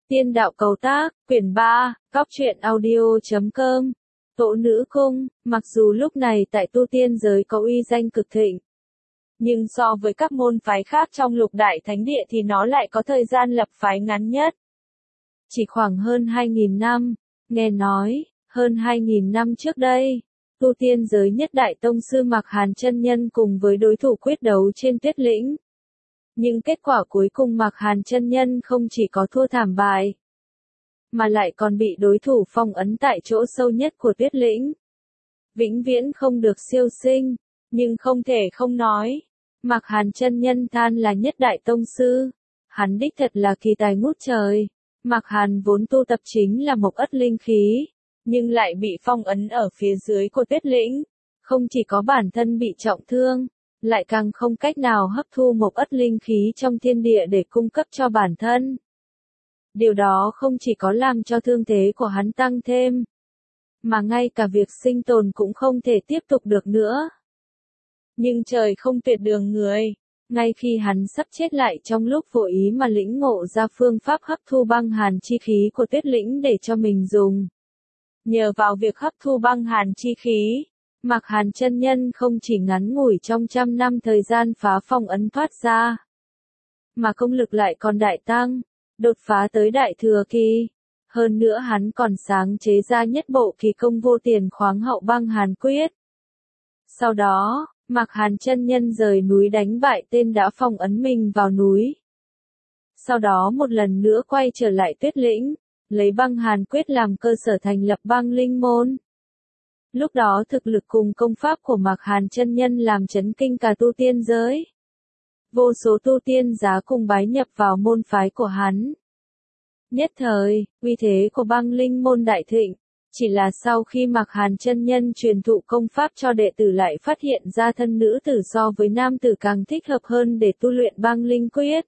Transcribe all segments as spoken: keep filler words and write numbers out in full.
Tiên đạo cầu tác, quyển ba, cóc truyện audio chấm com. Tỗ nữ cung, mặc dù lúc này tại tu tiên giới có uy danh cực thịnh, nhưng so với các môn phái khác trong lục đại thánh địa thì nó lại có thời gian lập phái ngắn nhất. Chỉ khoảng hơn hai nghìn năm, nghe nói, hơn hai nghìn năm trước đây, tu tiên giới nhất đại tông sư Mạc Hàn chân nhân cùng với đối thủ quyết đấu trên Tuyết Lĩnh. Nhưng kết quả cuối cùng Mạc Hàn chân nhân không chỉ có thua thảm bại, mà lại còn bị đối thủ phong ấn tại chỗ sâu nhất của Tuyết Lĩnh. Vĩnh viễn không được siêu sinh, nhưng không thể không nói, Mạc Hàn chân nhân than là nhất đại tông sư, hắn đích thật là kỳ tài ngút trời. Mạc Hàn vốn tu tập chính là mộc ất linh khí, nhưng lại bị phong ấn ở phía dưới của Tuyết Lĩnh, không chỉ có bản thân bị trọng thương, lại càng không cách nào hấp thu mộc ất linh khí trong thiên địa để cung cấp cho bản thân. Điều đó không chỉ có làm cho thương thế của hắn tăng thêm, mà ngay cả việc sinh tồn cũng không thể tiếp tục được nữa. Nhưng trời không tuyệt đường người, ngay khi hắn sắp chết lại trong lúc vô ý mà lĩnh ngộ ra phương pháp hấp thu băng hàn chi khí của Tuyết Lĩnh để cho mình dùng. Nhờ vào việc hấp thu băng hàn chi khí, Mạc Hàn chân nhân không chỉ ngắn ngủi trong trăm năm thời gian phá phong ấn thoát ra, mà công lực lại còn đại tăng, đột phá tới đại thừa kỳ. Hơn nữa hắn còn sáng chế ra nhất bộ kỳ công vô tiền khoáng hậu băng hàn quyết. Sau đó, Mạc Hàn chân nhân rời núi đánh bại tên đã phong ấn mình vào núi. Sau đó một lần nữa quay trở lại Tuyết Lĩnh, lấy băng hàn quyết làm cơ sở thành lập băng linh môn. Lúc đó thực lực cùng công pháp của Mạc Hàn chân nhân làm chấn kinh cả tu tiên giới. Vô số tu tiên giá cùng bái nhập vào môn phái của hắn. Nhất thời, uy thế của băng linh môn đại thịnh, chỉ là sau khi Mạc Hàn chân nhân truyền thụ công pháp cho đệ tử lại phát hiện ra thân nữ tử so với nam tử càng thích hợp hơn để tu luyện băng linh quyết.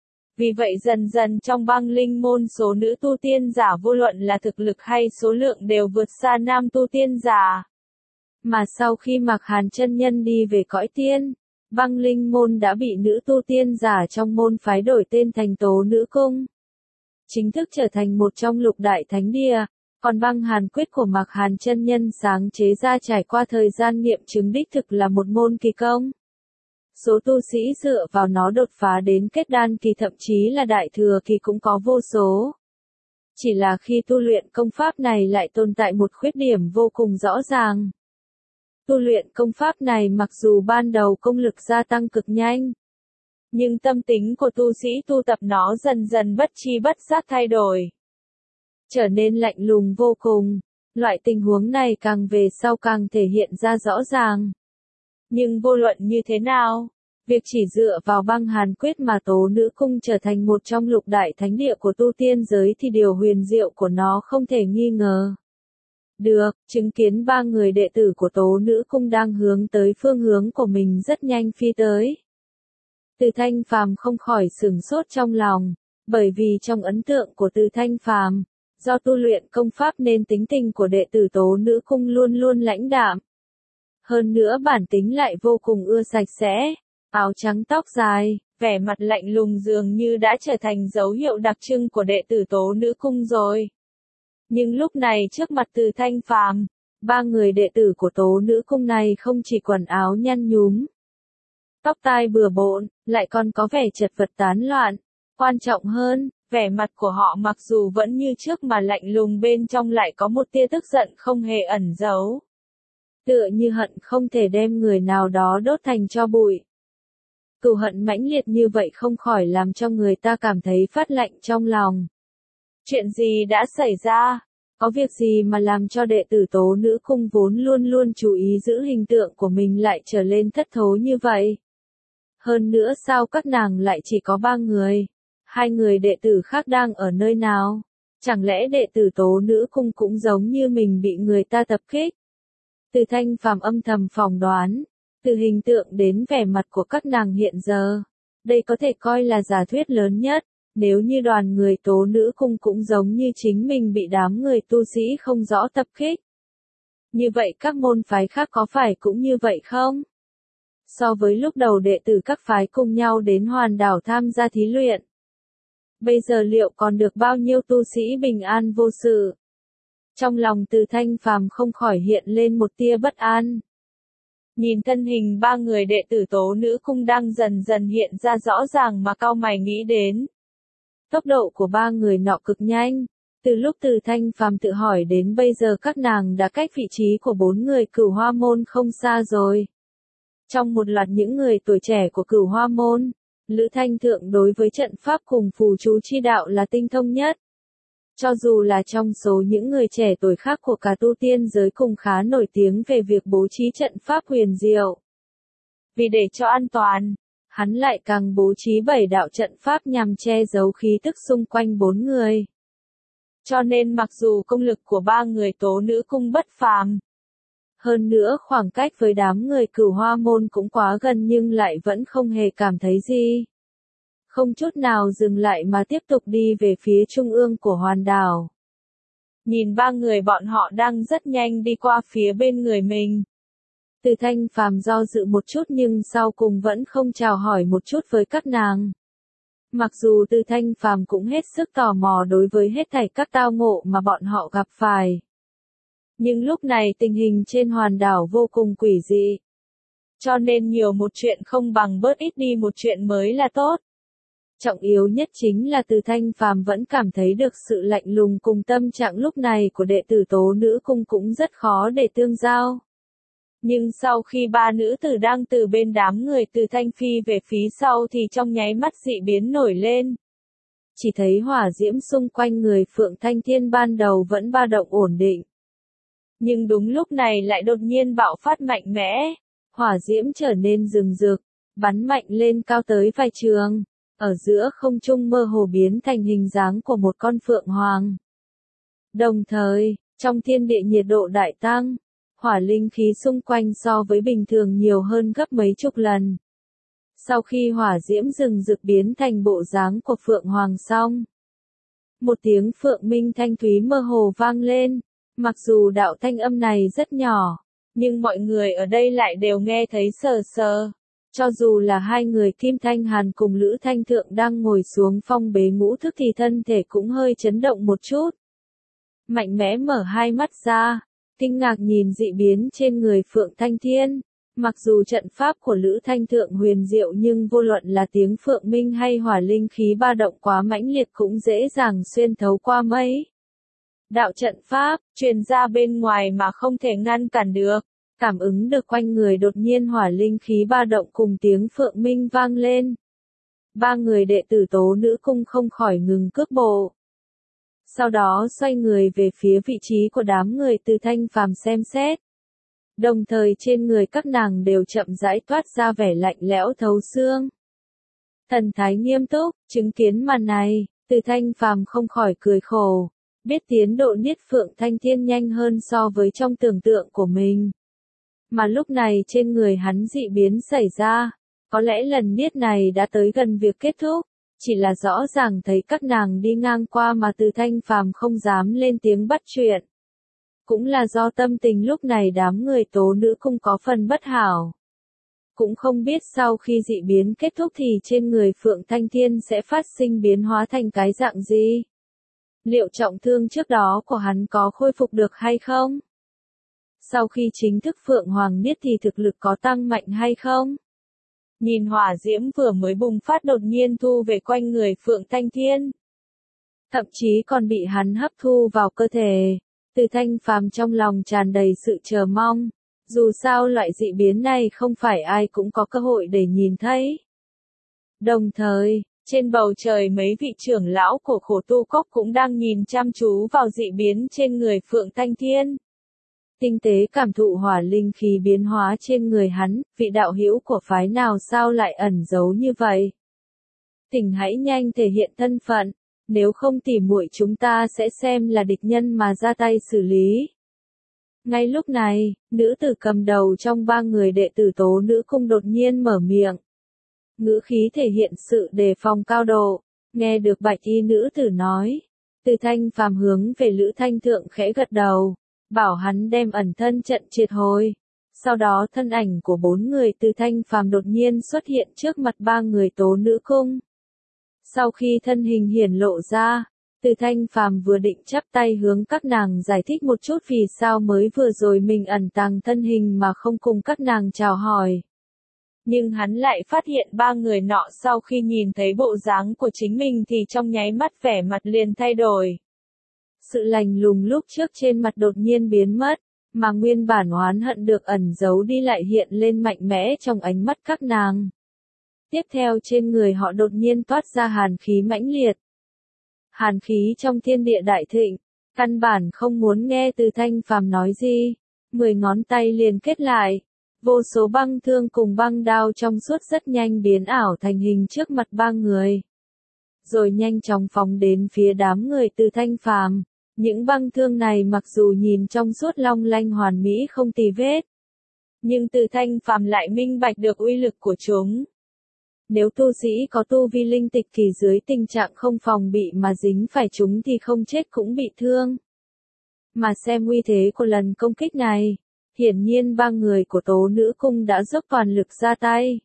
Vì vậy dần dần trong băng linh môn số nữ tu tiên giả vô luận là thực lực hay số lượng đều vượt xa nam tu tiên giả. Mà sau khi Mạc Hàn chân nhân đi về cõi tiên, băng linh môn đã bị nữ tu tiên giả trong môn phái đổi tên thành Tố Nữ Cung, chính thức trở thành một trong lục đại thánh địa. Còn băng hàn quyết của Mạc Hàn chân nhân sáng chế ra trải qua thời gian nghiệm chứng đích thực là một môn kỳ công. Số tu sĩ dựa vào nó đột phá đến kết đan kỳ thậm chí là đại thừa kỳ cũng có vô số. Chỉ là khi tu luyện công pháp này lại tồn tại một khuyết điểm vô cùng rõ ràng. Tu luyện công pháp này mặc dù ban đầu công lực gia tăng cực nhanh, nhưng tâm tính của tu sĩ tu tập nó dần dần bất chi bất giác thay đổi, trở nên lạnh lùng vô cùng. Loại tình huống này càng về sau càng thể hiện ra rõ ràng. Nhưng vô luận như thế nào, việc chỉ dựa vào băng hàn quyết mà Tố Nữ Cung trở thành một trong lục đại thánh địa của tu tiên giới thì điều huyền diệu của nó không thể nghi ngờ được. Chứng kiến ba người đệ tử của Tố Nữ Cung đang hướng tới phương hướng của mình rất nhanh phi tới, Từ Thanh Phàm không khỏi sửng sốt trong lòng, bởi vì trong ấn tượng của Từ Thanh Phàm, do tu luyện công pháp nên tính tình của đệ tử Tố Nữ Cung luôn luôn lãnh đạm. Hơn nữa bản tính lại vô cùng ưa sạch sẽ, áo trắng tóc dài, vẻ mặt lạnh lùng dường như đã trở thành dấu hiệu đặc trưng của đệ tử Tố Nữ Cung rồi. Nhưng lúc này trước mặt Từ Thanh Phàm, ba người đệ tử của Tố Nữ Cung này không chỉ quần áo nhăn nhúm, tóc tai bừa bộn, lại còn có vẻ chật vật tán loạn. Quan trọng hơn, vẻ mặt của họ mặc dù vẫn như trước mà lạnh lùng bên trong lại có một tia tức giận không hề ẩn giấu. Tựa như hận không thể đem người nào đó đốt thành tro bụi. Cừu hận mãnh liệt như vậy không khỏi làm cho người ta cảm thấy phát lạnh trong lòng. Chuyện gì đã xảy ra? Có việc gì mà làm cho đệ tử Tố Nữ Cung vốn luôn luôn chú ý giữ hình tượng của mình lại trở lên thất thố như vậy? Hơn nữa sao các nàng lại chỉ có ba người? Hai người đệ tử khác đang ở nơi nào? Chẳng lẽ đệ tử Tố Nữ Cung cũng giống như mình bị người ta tập kích? Từ Thanh Phàm âm thầm phỏng đoán, từ hình tượng đến vẻ mặt của các nàng hiện giờ, đây có thể coi là giả thuyết lớn nhất. Nếu như đoàn người Tố Nữ Cung cũng giống như chính mình bị đám người tu sĩ không rõ tập kích, như vậy các môn phái khác có phải cũng như vậy không? So với lúc đầu đệ tử các phái cùng nhau đến Hoàn Đảo tham gia thí luyện, bây giờ liệu còn được bao nhiêu tu sĩ bình an vô sự? Trong lòng Từ Thanh Phàm không khỏi hiện lên một tia bất an. Nhìn thân hình ba người đệ tử Tố Nữ Cung đang dần dần hiện ra rõ ràng mà cau mày nghĩ đến. Tốc độ của ba người nọ cực nhanh, từ lúc Từ Thanh Phàm tự hỏi đến bây giờ các nàng đã cách vị trí của bốn người Cửu Hoa Môn không xa rồi. Trong một loạt những người tuổi trẻ của Cửu Hoa Môn, Lữ Thanh Thượng đối với trận pháp cùng phù chú chi đạo là tinh thông nhất. Cho dù là trong số những người trẻ tuổi khác của cả tu tiên giới cùng khá nổi tiếng về việc bố trí trận pháp huyền diệu. Vì để cho an toàn, hắn lại càng bố trí bảy đạo trận pháp nhằm che giấu khí tức xung quanh bốn người. Cho nên mặc dù công lực của ba người Tố Nữ Cung bất phàm, hơn nữa khoảng cách với đám người Cửu Hoa Môn cũng quá gần nhưng lại vẫn không hề cảm thấy gì. Không chút nào dừng lại mà tiếp tục đi về phía trung ương của hòn đảo. Nhìn ba người bọn họ đang rất nhanh đi qua phía bên người mình. Từ Thanh Phàm do dự một chút nhưng sau cùng vẫn không chào hỏi một chút với các nàng. Mặc dù Từ Thanh Phàm cũng hết sức tò mò đối với hết thảy các tao ngộ mà bọn họ gặp phải. Nhưng lúc này tình hình trên hòn đảo vô cùng quỷ dị. Cho nên nhiều một chuyện không bằng bớt ít đi một chuyện mới là tốt. Trọng yếu nhất chính là Từ Thanh Phàm vẫn cảm thấy được sự lạnh lùng cùng tâm trạng lúc này của đệ tử Tố Nữ Cung cũng rất khó để tương giao. Nhưng sau khi ba nữ tử đang từ bên đám người Từ Thanh phi về phía sau thì trong nháy mắt dị biến nổi lên. Chỉ thấy hỏa diễm xung quanh người Phượng Thanh Thiên ban đầu vẫn ba động ổn định. Nhưng đúng lúc này lại đột nhiên bạo phát mạnh mẽ, hỏa diễm trở nên rừng rực, bắn mạnh lên cao tới vài trường. Ở giữa không trung mơ hồ biến thành hình dáng của một con phượng hoàng. Đồng thời, trong thiên địa nhiệt độ đại tăng, hỏa linh khí xung quanh so với bình thường nhiều hơn gấp mấy chục lần. Sau khi hỏa diễm rừng rực biến thành bộ dáng của phượng hoàng xong, một tiếng phượng minh thanh thúy mơ hồ vang lên, mặc dù đạo thanh âm này rất nhỏ, nhưng mọi người ở đây lại đều nghe thấy sờ sờ. Cho dù là hai người Kim Thanh Hàn cùng Lữ Thanh Thượng đang ngồi xuống phong bế ngũ thức thì thân thể cũng hơi chấn động một chút. Mạnh mẽ mở hai mắt ra, kinh ngạc nhìn dị biến trên người Phượng Thanh Thiên. Mặc dù trận pháp của Lữ Thanh Thượng huyền diệu nhưng vô luận là tiếng Phượng Minh hay hỏa linh khí ba động quá mãnh liệt cũng dễ dàng xuyên thấu qua mấy. Đạo trận pháp, truyền ra bên ngoài mà không thể ngăn cản được. Cảm ứng được quanh người đột nhiên hỏa linh khí ba động cùng tiếng Phượng Minh vang lên. Ba người đệ tử Tố Nữ Cung không khỏi ngừng cước bộ. Sau đó xoay người về phía vị trí của đám người Từ Thanh Phàm xem xét. Đồng thời trên người các nàng đều chậm rãi toát ra vẻ lạnh lẽo thấu xương. Thần thái nghiêm túc, chứng kiến màn này, Từ Thanh Phàm không khỏi cười khổ. Biết tiến độ Niết Phượng Thanh Thiên nhanh hơn so với trong tưởng tượng của mình. Mà lúc này trên người hắn dị biến xảy ra, có lẽ lần niết này đã tới gần việc kết thúc, chỉ là rõ ràng thấy các nàng đi ngang qua mà Từ Thanh Phàm không dám lên tiếng bắt chuyện. Cũng là do tâm tình lúc này đám người Tố Nữ Cung có phần bất hảo. Cũng không biết sau khi dị biến kết thúc thì trên người Phượng Thanh Thiên sẽ phát sinh biến hóa thành cái dạng gì? Liệu trọng thương trước đó của hắn có khôi phục được hay không? Sau khi chính thức Phượng Hoàng Niết thì thực lực có tăng mạnh hay không? Nhìn hỏa diễm vừa mới bùng phát đột nhiên thu về quanh người Phượng Thanh Thiên. Thậm chí còn bị hắn hấp thu vào cơ thể. Từ Thanh Phàm trong lòng tràn đầy sự chờ mong. Dù sao loại dị biến này không phải ai cũng có cơ hội để nhìn thấy. Đồng thời, trên bầu trời mấy vị trưởng lão của Khổ Tu Cốc cũng đang nhìn chăm chú vào dị biến trên người Phượng Thanh Thiên. Tinh tế cảm thụ hỏa linh khí biến hóa trên người hắn, vị đạo hữu của phái nào sao lại ẩn giấu như vậy? Tỉnh hãy nhanh thể hiện thân phận, nếu không tỉ muội chúng ta sẽ xem là địch nhân mà ra tay xử lý. Ngay lúc này, nữ tử cầm đầu trong ba người đệ tử Tố Nữ Cung đột nhiên mở miệng. Ngữ khí thể hiện sự đề phòng cao độ, nghe được bạch y nữ tử nói. Từ Thanh Phàm hướng về Lữ Thanh Thượng khẽ gật đầu. Bảo hắn đem ẩn thân trận triệt hồi. Sau đó thân ảnh của bốn người Từ Thanh Phàm đột nhiên xuất hiện trước mặt ba người Tố Nữ Cung. Sau khi thân hình hiển lộ ra, Từ Thanh Phàm vừa định chắp tay hướng các nàng giải thích một chút vì sao mới vừa rồi mình ẩn tàng thân hình mà không cùng các nàng chào hỏi. Nhưng hắn lại phát hiện ba người nọ sau khi nhìn thấy bộ dáng của chính mình thì trong nháy mắt vẻ mặt liền thay đổi. Sự lạnh lùng lúc trước trên mặt đột nhiên biến mất, mà nguyên bản oán hận được ẩn giấu đi lại hiện lên mạnh mẽ trong ánh mắt các nàng. Tiếp theo trên người họ đột nhiên toát ra hàn khí mãnh liệt. Hàn khí trong thiên địa đại thịnh, căn bản không muốn nghe Từ Thanh Phàm nói gì, mười ngón tay liền kết lại. Vô số băng thương cùng băng đao trong suốt rất nhanh biến ảo thành hình trước mặt ba người. Rồi nhanh chóng phóng đến phía đám người Từ Thanh Phàm. Những băng thương này mặc dù nhìn trong suốt long lanh hoàn mỹ không tì vết, nhưng Từ Thanh Phàm lại minh bạch được uy lực của chúng. Nếu tu sĩ có tu vi linh tịch kỳ dưới tình trạng không phòng bị mà dính phải chúng thì không chết cũng bị thương. Mà xem uy thế của lần công kích này, hiển nhiên ba người của Tố Nữ Cung đã dốc toàn lực ra tay.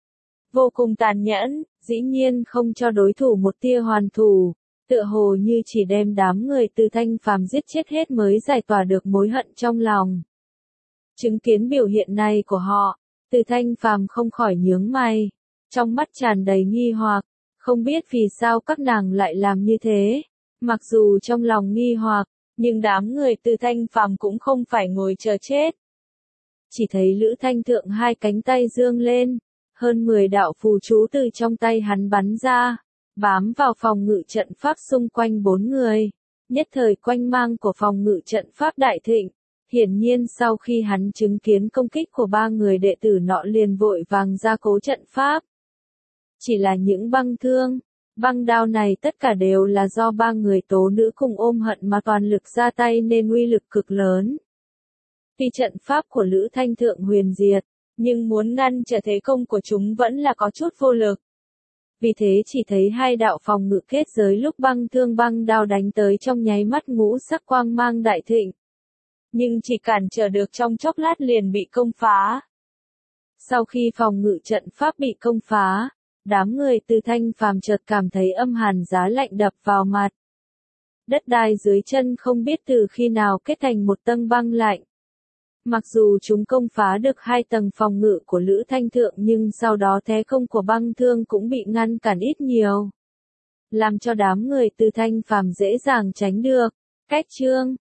Vô cùng tàn nhẫn, dĩ nhiên không cho đối thủ một tia hoàn thủ, tựa hồ như chỉ đem đám người Từ Thanh Phàm giết chết hết mới giải tỏa được mối hận trong lòng. Chứng kiến biểu hiện này của họ, Từ Thanh Phàm không khỏi nhướng mày, trong mắt tràn đầy nghi hoặc, không biết vì sao các nàng lại làm như thế. Mặc dù trong lòng nghi hoặc, nhưng đám người Từ Thanh Phàm cũng không phải ngồi chờ chết. Chỉ thấy Lữ Thanh Thượng hai cánh tay dương lên, hơn mười đạo phù chú từ trong tay hắn bắn ra, bám vào phòng ngự trận pháp xung quanh bốn người. Nhất thời quanh mang của phòng ngự trận pháp đại thịnh, hiển nhiên sau khi hắn chứng kiến công kích của ba người đệ tử nọ liền vội vàng ra cố trận pháp. Chỉ là những băng thương, băng đao này tất cả đều là do ba người Tố Nữ Cung ôm hận mà toàn lực ra tay nên uy lực cực lớn. Tuy trận pháp của Lữ Thanh Thượng huyền diệt, nhưng muốn ngăn trở thế công của chúng vẫn là có chút vô lực. Vì thế chỉ thấy hai đạo phòng ngự kết giới lúc băng thương băng đao đánh tới trong nháy mắt ngũ sắc quang mang đại thịnh. Nhưng chỉ cản trở được trong chốc lát liền bị công phá. Sau khi phòng ngự trận pháp bị công phá, đám người Từ Thanh Phàm chợt cảm thấy âm hàn giá lạnh đập vào mặt. Đất đai dưới chân không biết từ khi nào kết thành một tầng băng lạnh. Mặc dù chúng công phá được hai tầng phòng ngự của Lữ Thanh Thượng nhưng sau đó thế công của băng thương cũng bị ngăn cản ít nhiều. Làm cho đám người Từ Thanh Phàm dễ dàng tránh được. Cách chương